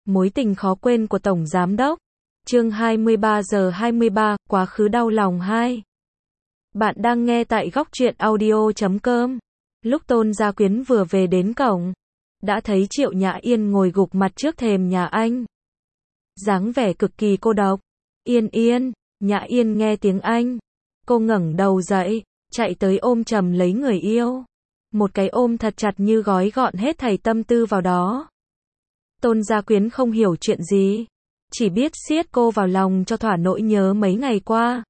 Mối tình khó quên của Tổng Giám Đốc. Chương 23 giờ 23, quá khứ đau lòng 2. Bạn đang nghe tại góc truyện audio.com. Lúc Tôn Gia Quyến vừa về đến cổng, đã thấy Triệu Nhã Yên ngồi gục mặt trước thềm nhà anh. Dáng vẻ cực kỳ cô độc. Yên Yên, Nhã Yên nghe tiếng anh. Cô ngẩng đầu dậy, chạy tới ôm chầm lấy người yêu. Một cái ôm thật chặt như gói gọn hết thảy tâm tư vào đó. Tôn Gia Quyến không hiểu chuyện gì, chỉ biết siết cô vào lòng cho thỏa nỗi nhớ mấy ngày qua.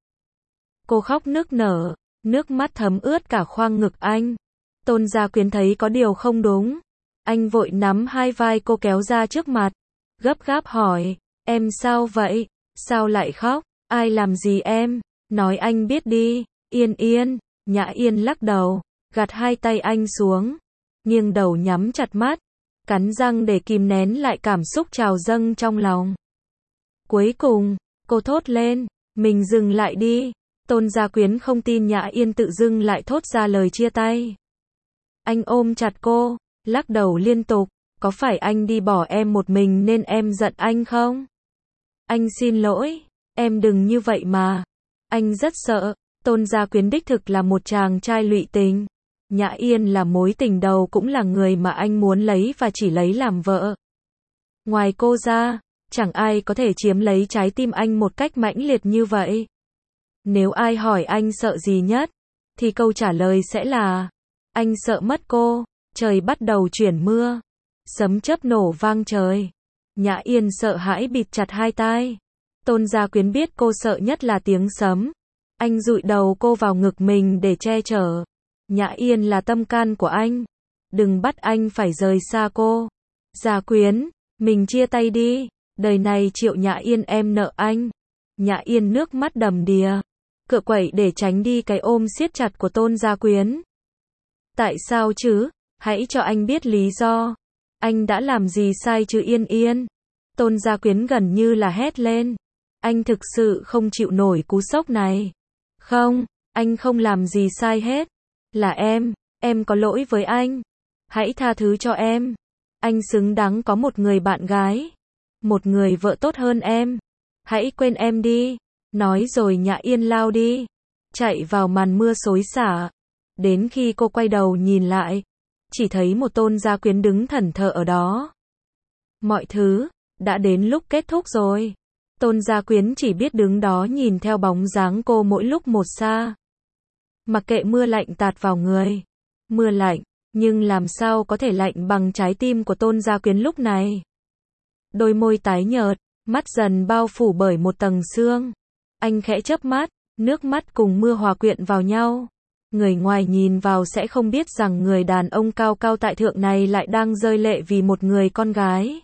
Cô khóc nức nở, nước mắt thấm ướt cả khoang ngực anh. Tôn Gia Quyến thấy có điều không đúng. Anh vội nắm hai vai cô kéo ra trước mặt, gấp gáp hỏi, em sao vậy? Sao lại khóc? Ai làm gì em? Nói anh biết đi. Yên Yên, Nhã Yên lắc đầu, gạt hai tay anh xuống, nghiêng đầu nhắm chặt mắt, cắn răng để kìm nén lại cảm xúc trào dâng trong lòng. Cuối cùng, cô thốt lên, mình dừng lại đi. Tôn Gia Quyến không tin Nhã Yên tự dưng lại thốt ra lời chia tay. Anh ôm chặt cô, lắc đầu liên tục, có phải anh đi bỏ em một mình nên em giận anh không? Anh xin lỗi, em đừng như vậy mà. Anh rất sợ. Tôn Gia Quyến đích thực là một chàng trai lụy tình. Nhã Yên là mối tình đầu, cũng là người mà anh muốn lấy và chỉ lấy làm vợ. Ngoài cô ra, chẳng ai có thể chiếm lấy trái tim anh một cách mãnh liệt như vậy. Nếu ai hỏi anh sợ gì nhất, thì câu trả lời sẽ là, anh sợ mất cô. Trời bắt đầu chuyển mưa, sấm chớp nổ vang trời. Nhã Yên sợ hãi bịt chặt hai tai. Tôn Gia Quyến biết cô sợ nhất là tiếng sấm. Anh dụi đầu cô vào ngực mình để che chở. Nhã Yên là tâm can của anh, đừng bắt anh phải rời xa cô. Gia Quyến, mình chia tay đi, đời này Triệu Nhã Yên em nợ anh. Nhã Yên nước mắt đầm đìa, cựa quậy để tránh đi cái ôm siết chặt của Tôn Gia Quyến. Tại sao chứ? Hãy cho anh biết lý do. Anh đã làm gì sai chứ Yên Yên? Tôn Gia Quyến gần như là hét lên. Anh thực sự không chịu nổi cú sốc này. Không, anh không làm gì sai hết. Là em có lỗi với anh. Hãy tha thứ cho em. Anh xứng đáng có một người bạn gái, một người vợ tốt hơn em. Hãy quên em đi. Nói rồi Nhã Yên lao đi, chạy vào màn mưa xối xả. Đến khi cô quay đầu nhìn lại, chỉ thấy một Tôn Gia Quyến đứng thẫn thờ ở đó. Mọi thứ đã đến lúc kết thúc rồi. Tôn Gia Quyến chỉ biết đứng đó nhìn theo bóng dáng cô mỗi lúc một xa. Mặc kệ mưa lạnh tạt vào người. Mưa lạnh, nhưng làm sao có thể lạnh bằng trái tim của Tôn Gia Quyến lúc này. Đôi môi tái nhợt, mắt dần bao phủ bởi một tầng sương. Anh khẽ chớp mắt, nước mắt cùng mưa hòa quyện vào nhau. Người ngoài nhìn vào sẽ không biết rằng người đàn ông cao cao tại thượng này lại đang rơi lệ vì một người con gái.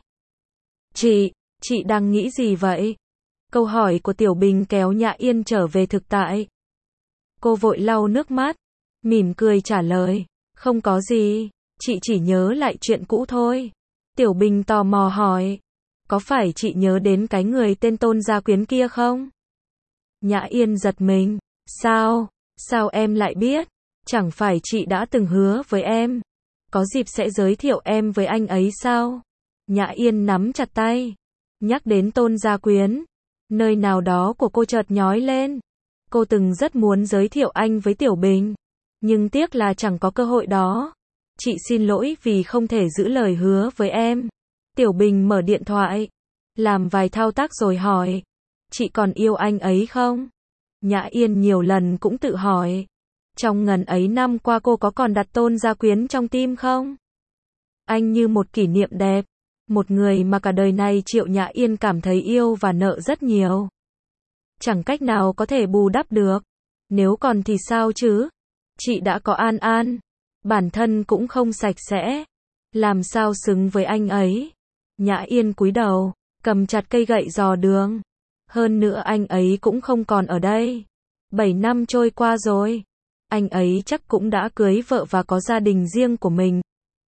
Chị đang nghĩ gì vậy? Câu hỏi của Tiểu Bình kéo Nhã Yên trở về thực tại. Cô vội lau nước mắt, mỉm cười trả lời, không có gì, chị chỉ nhớ lại chuyện cũ thôi. Tiểu Bình tò mò hỏi, có phải chị nhớ đến cái người tên Tôn Gia Quyến kia không? Nhã Yên giật mình, sao em lại biết? Chẳng phải chị đã từng hứa với em, có dịp sẽ giới thiệu em với anh ấy sao? Nhã Yên nắm chặt tay, nhắc đến Tôn Gia Quyến, nơi nào đó của cô chợt nhói lên. Cô từng rất muốn giới thiệu anh với Tiểu Bình, nhưng tiếc là chẳng có cơ hội đó. Chị xin lỗi vì không thể giữ lời hứa với em. Tiểu Bình mở điện thoại, làm vài thao tác rồi hỏi, chị còn yêu anh ấy không? Nhã Yên nhiều lần cũng tự hỏi, trong ngần ấy năm qua cô có còn đặt Tôn Gia Quyến trong tim không? Anh như một kỷ niệm đẹp, một người mà cả đời này Triệu Nhã Yên cảm thấy yêu và nợ rất nhiều. Chẳng cách nào có thể bù đắp được. Nếu còn thì sao chứ? Chị đã có An An, bản thân cũng không sạch sẽ, làm sao xứng với anh ấy? Nhã Yên cúi đầu, cầm chặt cây gậy dò đường. Hơn nữa anh ấy cũng không còn ở đây. 7 năm trôi qua rồi, anh ấy chắc cũng đã cưới vợ và có gia đình riêng của mình.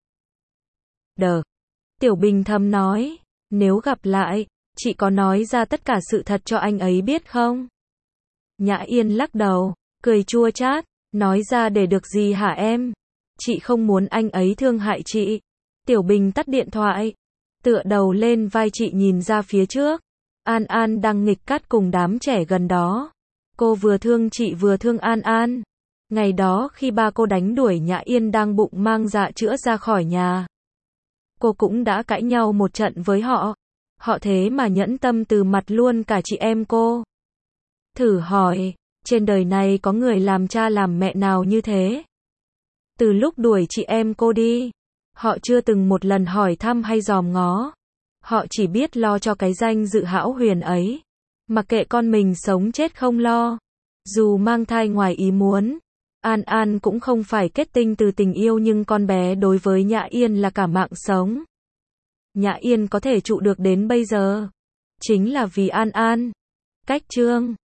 Tiểu Bình thầm nói, nếu gặp lại, chị có nói ra tất cả sự thật cho anh ấy biết không? Nhã Yên lắc đầu, cười chua chát, nói ra để được gì hả em? Chị không muốn anh ấy thương hại chị. Tiểu Bình tắt điện thoại. Tựa đầu lên vai chị nhìn ra phía trước. An An đang nghịch cắt cùng đám trẻ gần đó. Cô vừa thương chị vừa thương An An. Ngày đó khi ba cô đánh đuổi Nhã Yên đang bụng mang dạ chữa ra khỏi nhà, cô cũng đã cãi nhau một trận với họ. Họ thế mà nhẫn tâm từ mặt luôn cả chị em cô. Thử hỏi, trên đời này có người làm cha làm mẹ nào như thế? Từ lúc đuổi chị em cô đi, họ chưa từng một lần hỏi thăm hay dòm ngó. Họ chỉ biết lo cho cái danh dự hão huyền ấy. Mặc kệ con mình sống chết không lo. Dù mang thai ngoài ý muốn, An An cũng không phải kết tinh từ tình yêu, nhưng con bé đối với Nhã Yên là cả mạng sống. Nhã Yên có thể trụ được đến bây giờ chính là vì An An. Cách chương